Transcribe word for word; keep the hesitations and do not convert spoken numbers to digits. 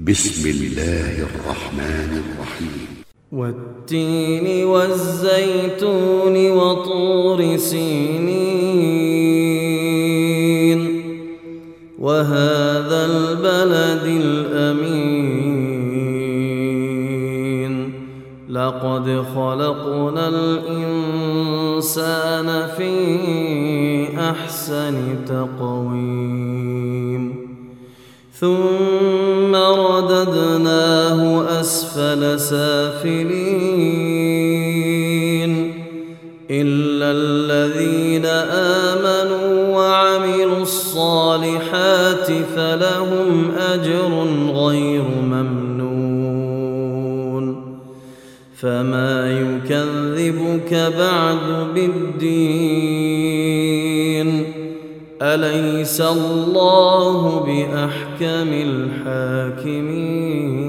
بسم الله الرحمن الرحيم. والتين والزيتون وطور سينين وهذا البلد الأمين لقد خلقنا الإنسان في أحسن تقويم ثم رددناه أسفل سافلين إلا الذين آمنوا وعملوا الصالحات فلهم أجر غير ممنون فما يكذبك بعد بالدين أليس الله بأحكم الحاكمين.